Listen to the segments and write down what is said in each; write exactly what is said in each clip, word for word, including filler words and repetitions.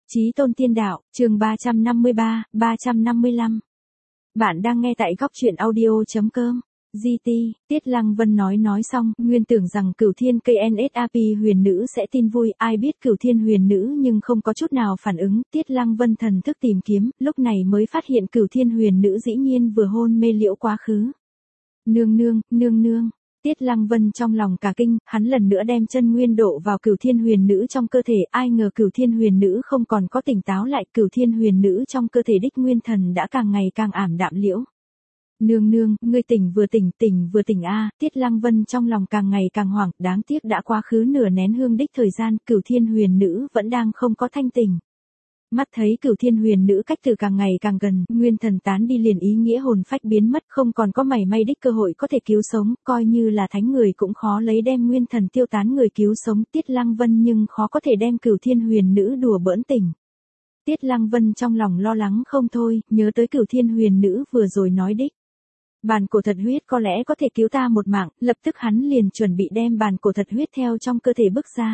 Chí tôn tiên đạo, chương ba trăm năm mươi ba, ba trăm năm mươi lăm. Bạn đang nghe tại góc truyện audio.com. giê tê, Tiết Lăng Vân nói nói xong, nguyên tưởng rằng Cửu Thiên ca en ét a pê huyền nữ sẽ tin vui, ai biết Cửu Thiên huyền nữ nhưng không có chút nào phản ứng, Tiết Lăng Vân thần thức tìm kiếm, lúc này mới phát hiện Cửu Thiên huyền nữ dĩ nhiên vừa hôn mê liễu quá khứ. Nương nương, nương nương. Tiết Lăng Vân trong lòng cả kinh, hắn lần nữa đem chân nguyên độ vào Cửu Thiên huyền nữ trong cơ thể, ai ngờ Cửu Thiên huyền nữ không còn có tỉnh táo lại, Cửu Thiên huyền nữ trong cơ thể đích nguyên thần đã càng ngày càng ảm đạm liễu. Nương nương, ngươi tỉnh vừa tỉnh, tỉnh vừa tỉnh a, Tiết Lăng Vân trong lòng càng ngày càng hoảng, đáng tiếc đã quá khứ nửa nén hương đích thời gian, Cửu Thiên huyền nữ vẫn đang không có thanh tỉnh. Mắt thấy Cửu Thiên huyền nữ cách từ càng ngày càng gần, nguyên thần tán đi liền ý nghĩa hồn phách biến mất, không còn có mảy may đích cơ hội có thể cứu sống, coi như là thánh người cũng khó lấy đem nguyên thần tiêu tán người cứu sống, Tiết Lăng Vân nhưng khó có thể đem Cửu Thiên huyền nữ đùa bỡn tỉnh. Tiết Lăng Vân trong lòng lo lắng không thôi, nhớ tới Cửu Thiên huyền nữ vừa rồi nói đích. Bàn cổ thật huyết có lẽ có thể cứu ta một mạng, lập tức hắn liền chuẩn bị đem bàn cổ thật huyết theo trong cơ thể bước ra.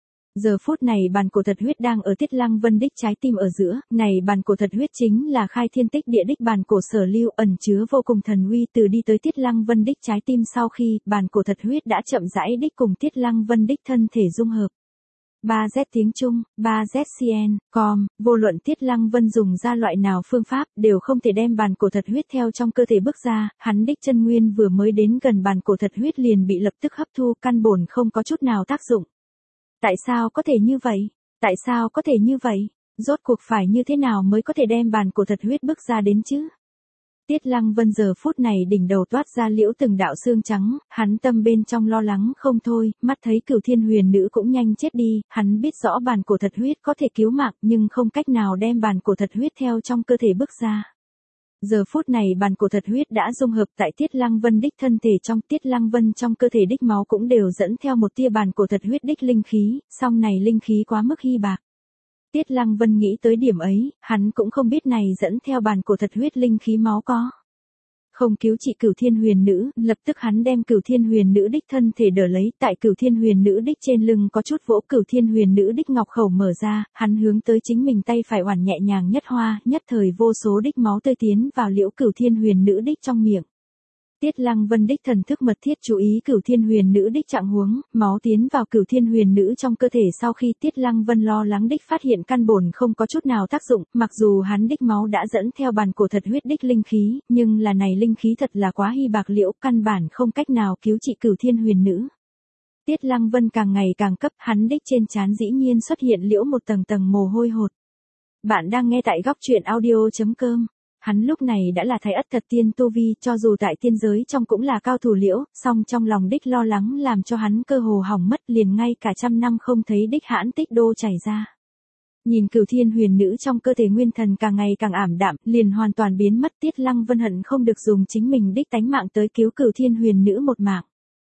Giờ phút này bàn cổ thật huyết đang ở Tiết Lăng Vân đích trái tim ở giữa, này bàn cổ thật huyết chính là khai thiên tích địa đích bàn cổ sở lưu, ẩn chứa vô cùng thần uy, từ đi tới Tiết Lăng Vân đích trái tim sau khi, bàn cổ thật huyết đã chậm rãi đích cùng Tiết Lăng Vân đích thân thể dung hợp. ba Z tiếng Trung, ba Z C N, com, vô luận Tiết Lăng Vân dùng ra loại nào phương pháp, đều không thể đem bàn cổ thật huyết theo trong cơ thể bước ra, hắn đích chân nguyên vừa mới đến gần bàn cổ thật huyết liền bị lập tức hấp thu, căn bổn không có chút nào tác dụng. Tại sao có thể như vậy? Tại sao có thể như vậy? Rốt cuộc phải như thế nào mới có thể đem bàn cổ thật huyết bước ra đến chứ? Tiết Lăng Vân giờ phút này đỉnh đầu toát ra liễu từng đạo xương trắng, hắn tâm bên trong lo lắng không thôi, mắt thấy Cửu Thiên huyền nữ cũng nhanh chết đi, hắn biết rõ bàn cổ thật huyết có thể cứu mạng nhưng không cách nào đem bàn cổ thật huyết theo trong cơ thể bước ra. Giờ phút này bàn cổ thật huyết đã dung hợp tại Tiết Lăng Vân đích thân thể, trong Tiết Lăng Vân trong cơ thể đích máu cũng đều dẫn theo một tia bàn cổ thật huyết đích linh khí, song này linh khí quá mức hy bạc. Tiết Lăng Vân nghĩ tới điểm ấy, hắn cũng không biết này dẫn theo bàn cổ thật huyết linh khí máu có không cứu trị Cửu Thiên huyền nữ, lập tức hắn đem Cửu Thiên huyền nữ đích thân thể đỡ lấy, tại Cửu Thiên huyền nữ đích trên lưng có chút vỗ, Cửu Thiên huyền nữ đích ngọc khẩu mở ra, hắn hướng tới chính mình tay phải oản nhẹ nhàng nhất hoa, nhất thời vô số đích máu tươi tiến vào liễu Cửu Thiên huyền nữ đích trong miệng. Tiết Lăng Vân đích thần thức mật thiết chú ý Cửu Thiên huyền nữ đích trạng huống, máu tiến vào Cửu Thiên huyền nữ trong cơ thể sau khi Tiết Lăng Vân lo lắng đích phát hiện căn bổn không có chút nào tác dụng, mặc dù hắn đích máu đã dẫn theo bàn cổ thật huyết đích linh khí, nhưng là này linh khí thật là quá hy bạc liễu, căn bản không cách nào cứu trị Cửu Thiên huyền nữ. Tiết Lăng Vân càng ngày càng cấp, hắn đích trên trán dĩ nhiên xuất hiện liễu một tầng tầng mồ hôi hột. Bạn đang nghe tại góc truyện audio.com. Hắn lúc này đã là thái ất thật tiên tu vi, cho dù tại tiên giới trong cũng là cao thủ liễu, song trong lòng đích lo lắng làm cho hắn cơ hồ hỏng mất, liền ngay cả trăm năm không thấy đích hãn tích đô chảy ra. Nhìn Cửu Thiên huyền nữ trong cơ thể nguyên thần càng ngày càng ảm đạm, liền hoàn toàn biến mất, Tiết Lăng Vân hận không được dùng chính mình đích tánh mạng tới cứu Cửu Thiên huyền nữ một mạng.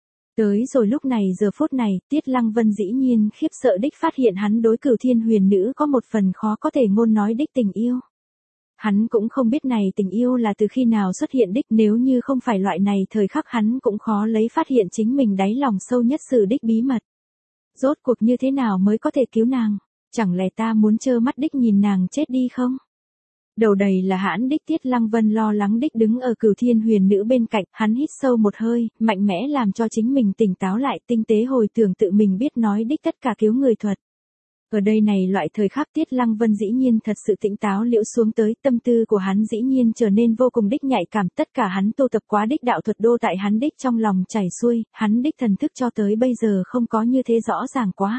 Tới rồi lúc này giờ phút này, Tiết Lăng Vân dĩ nhiên khiếp sợ đích phát hiện hắn đối Cửu Thiên huyền nữ có một phần khó có thể ngôn nói đích tình yêu. Hắn cũng không biết này tình yêu là từ khi nào xuất hiện đích, nếu như không phải loại này thời khắc hắn cũng khó lấy phát hiện chính mình đáy lòng sâu nhất sự đích bí mật. Rốt cuộc như thế nào mới có thể cứu nàng? Chẳng lẽ ta muốn trơ mắt đích nhìn nàng chết đi không? Đầu đầy là hãn đích Tiết Lăng Vân lo lắng đích đứng ở Cửu Thiên huyền nữ bên cạnh, hắn hít sâu một hơi, mạnh mẽ làm cho chính mình tỉnh táo lại, tinh tế hồi tưởng tự mình biết nói đích tất cả cứu người thuật. Ở đây này loại thời khắc Tiết Lăng Vân dĩ nhiên thật sự tỉnh táo liễu xuống tới, tâm tư của hắn dĩ nhiên trở nên vô cùng đích nhạy cảm, tất cả hắn tu tập quá đích đạo thuật đô tại hắn đích trong lòng chảy xuôi, hắn đích thần thức cho tới bây giờ không có như thế rõ ràng quá.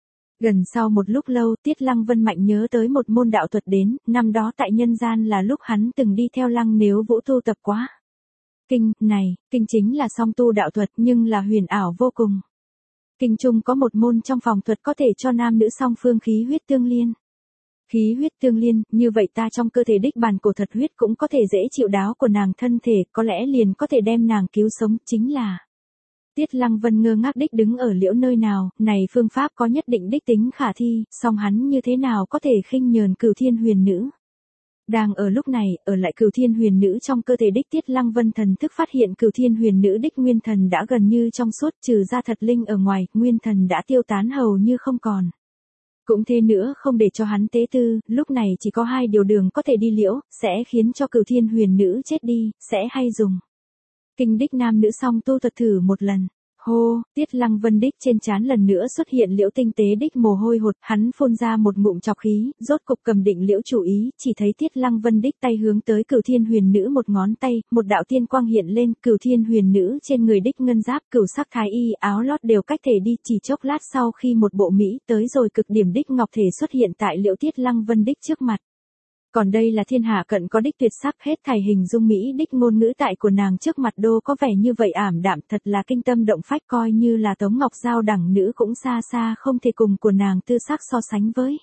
Gần sau một lúc lâu, Tiết Lăng Vân mạnh nhớ tới một môn đạo thuật đến, năm đó tại nhân gian là lúc hắn từng đi theo Lăng Nếu Vũ tu tập quá. Kinh, này, kinh chính là song tu đạo thuật nhưng là huyền ảo vô cùng. Kinh trung có một môn trong phòng thuật có thể cho nam nữ song phương khí huyết tương liên. Khí huyết tương liên, như vậy ta trong cơ thể đích bàn cổ thật huyết cũng có thể dễ chịu đáo của nàng thân thể, có lẽ liền có thể đem nàng cứu sống, chính là. Tiết Lăng Vân ngơ ngác đích đứng ở liễu nơi nào, này phương pháp có nhất định đích tính khả thi, song hắn như thế nào có thể khinh nhờn Cửu Thiên huyền nữ. Đang ở lúc này, ở lại Cửu Thiên huyền nữ trong cơ thể đích Tiết Lăng Vân thần thức phát hiện Cửu Thiên huyền nữ đích nguyên thần đã gần như trong suốt, trừ ra thật linh ở ngoài, nguyên thần đã tiêu tán hầu như không còn. Cũng thế nữa không để cho hắn tế tư, lúc này chỉ có hai điều đường có thể đi liễu, sẽ khiến cho Cửu Thiên Huyền Nữ chết đi, sẽ hay dùng. Kinh đích nam nữ song tu thuật thử một lần. Hô, Tiết Lăng Vân đích trên trán lần nữa xuất hiện liễu tinh tế đích mồ hôi hột, hắn phun ra một ngụm trọc khí, rốt cục cầm định liễu chủ ý, chỉ thấy Tiết Lăng Vân đích tay hướng tới Cửu Thiên Huyền Nữ một ngón tay, một đạo tiên quang hiện lên, Cửu Thiên Huyền Nữ trên người đích ngân giáp, cửu sắc thái y, áo lót đều cách thể đi, chỉ chốc lát sau khi một bộ mỹ tới rồi cực điểm đích ngọc thể xuất hiện tại liễu Tiết Lăng Vân đích trước mặt. Còn đây là thiên hạ cận có đích tuyệt sắc, hết thảy hình dung mỹ đích ngôn ngữ tại của nàng trước mặt đô có vẻ như vậy ảm đạm, thật là kinh tâm động phách, coi như là Tống Ngọc Giao đẳng nữ cũng xa xa không thể cùng của nàng tư sắc so sánh với.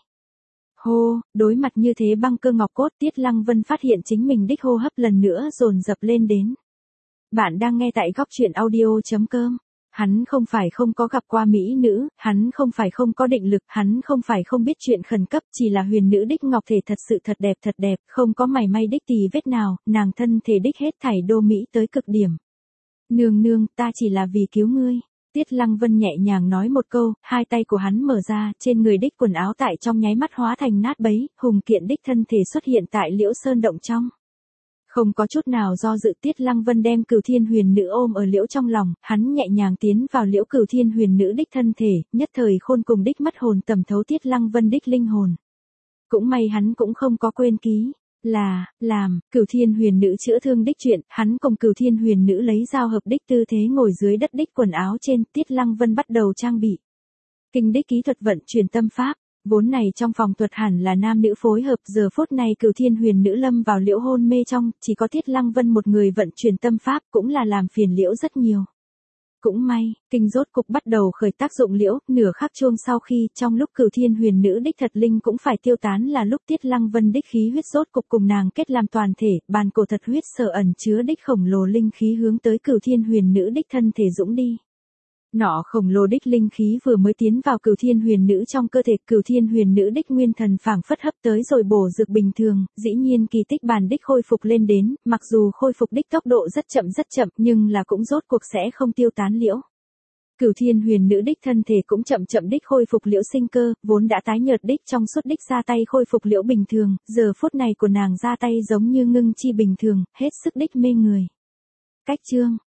Hô, đối mặt như thế băng cơ ngọc cốt, Tiết Lăng Vân phát hiện chính mình đích hô hấp lần nữa dồn dập lên đến. Bạn đang nghe tại góc truyện audio.com. Hắn không phải không có gặp qua mỹ nữ, hắn không phải không có định lực, hắn không phải không biết chuyện khẩn cấp, chỉ là huyền nữ đích ngọc thể thật sự thật đẹp thật đẹp, không có mảy may đích tì vết nào, nàng thân thể đích hết thảy đô mỹ tới cực điểm. Nương nương, ta chỉ là vì cứu ngươi. Tiết Lăng Vân nhẹ nhàng nói một câu, hai tay của hắn mở ra, trên người đích quần áo tại trong nháy mắt hóa thành nát bấy, hùng kiện đích thân thể xuất hiện tại liễu sơn động trong. Không có chút nào do dự, Tiết Lăng Vân đem Cửu Thiên Huyền Nữ ôm ở liễu trong lòng, hắn nhẹ nhàng tiến vào liễu Cửu Thiên Huyền Nữ đích thân thể, nhất thời khôn cùng đích mất hồn tầm thấu Tiết Lăng Vân đích linh hồn. Cũng may hắn cũng không có quên ký, là, làm, Cửu Thiên Huyền Nữ chữa thương đích chuyện, hắn cùng Cửu Thiên Huyền Nữ lấy giao hợp đích tư thế ngồi dưới đất đích quần áo trên, Tiết Lăng Vân bắt đầu trang bị. Kinh đích kỹ thuật vận chuyển tâm pháp. Vốn này trong phòng thuật hẳn là nam nữ phối hợp, giờ phút này Cửu Thiên Huyền Nữ lâm vào liễu hôn mê trong, chỉ có Tiết Lăng Vân một người vận chuyển tâm pháp, cũng là làm phiền liễu rất nhiều. Cũng may, kinh rốt cục bắt đầu khởi tác dụng liễu, nửa khắc chuông sau khi, trong lúc Cửu Thiên Huyền Nữ đích thật linh cũng phải tiêu tán là lúc Tiết Lăng Vân đích khí huyết rốt cục cùng nàng kết làm toàn thể, bàn cổ thật huyết sở ẩn chứa đích khổng lồ linh khí hướng tới Cửu Thiên Huyền Nữ đích thân thể dũng đi. Nọ khổng lồ đích linh khí vừa mới tiến vào Cửu Thiên Huyền Nữ trong cơ thể, Cửu Thiên Huyền Nữ đích nguyên thần phảng phất hấp tới rồi bổ dược bình thường, dĩ nhiên kỳ tích bàn đích khôi phục lên đến, mặc dù khôi phục đích tốc độ rất chậm rất chậm, nhưng là cũng rốt cuộc sẽ không tiêu tán liễu. Cửu Thiên Huyền Nữ đích thân thể cũng chậm chậm đích khôi phục liễu sinh cơ, vốn đã tái nhợt đích trong suốt đích ra tay khôi phục liễu bình thường, giờ phút này của nàng ra tay giống như ngưng chi bình thường, hết sức đích mê người. Cách chương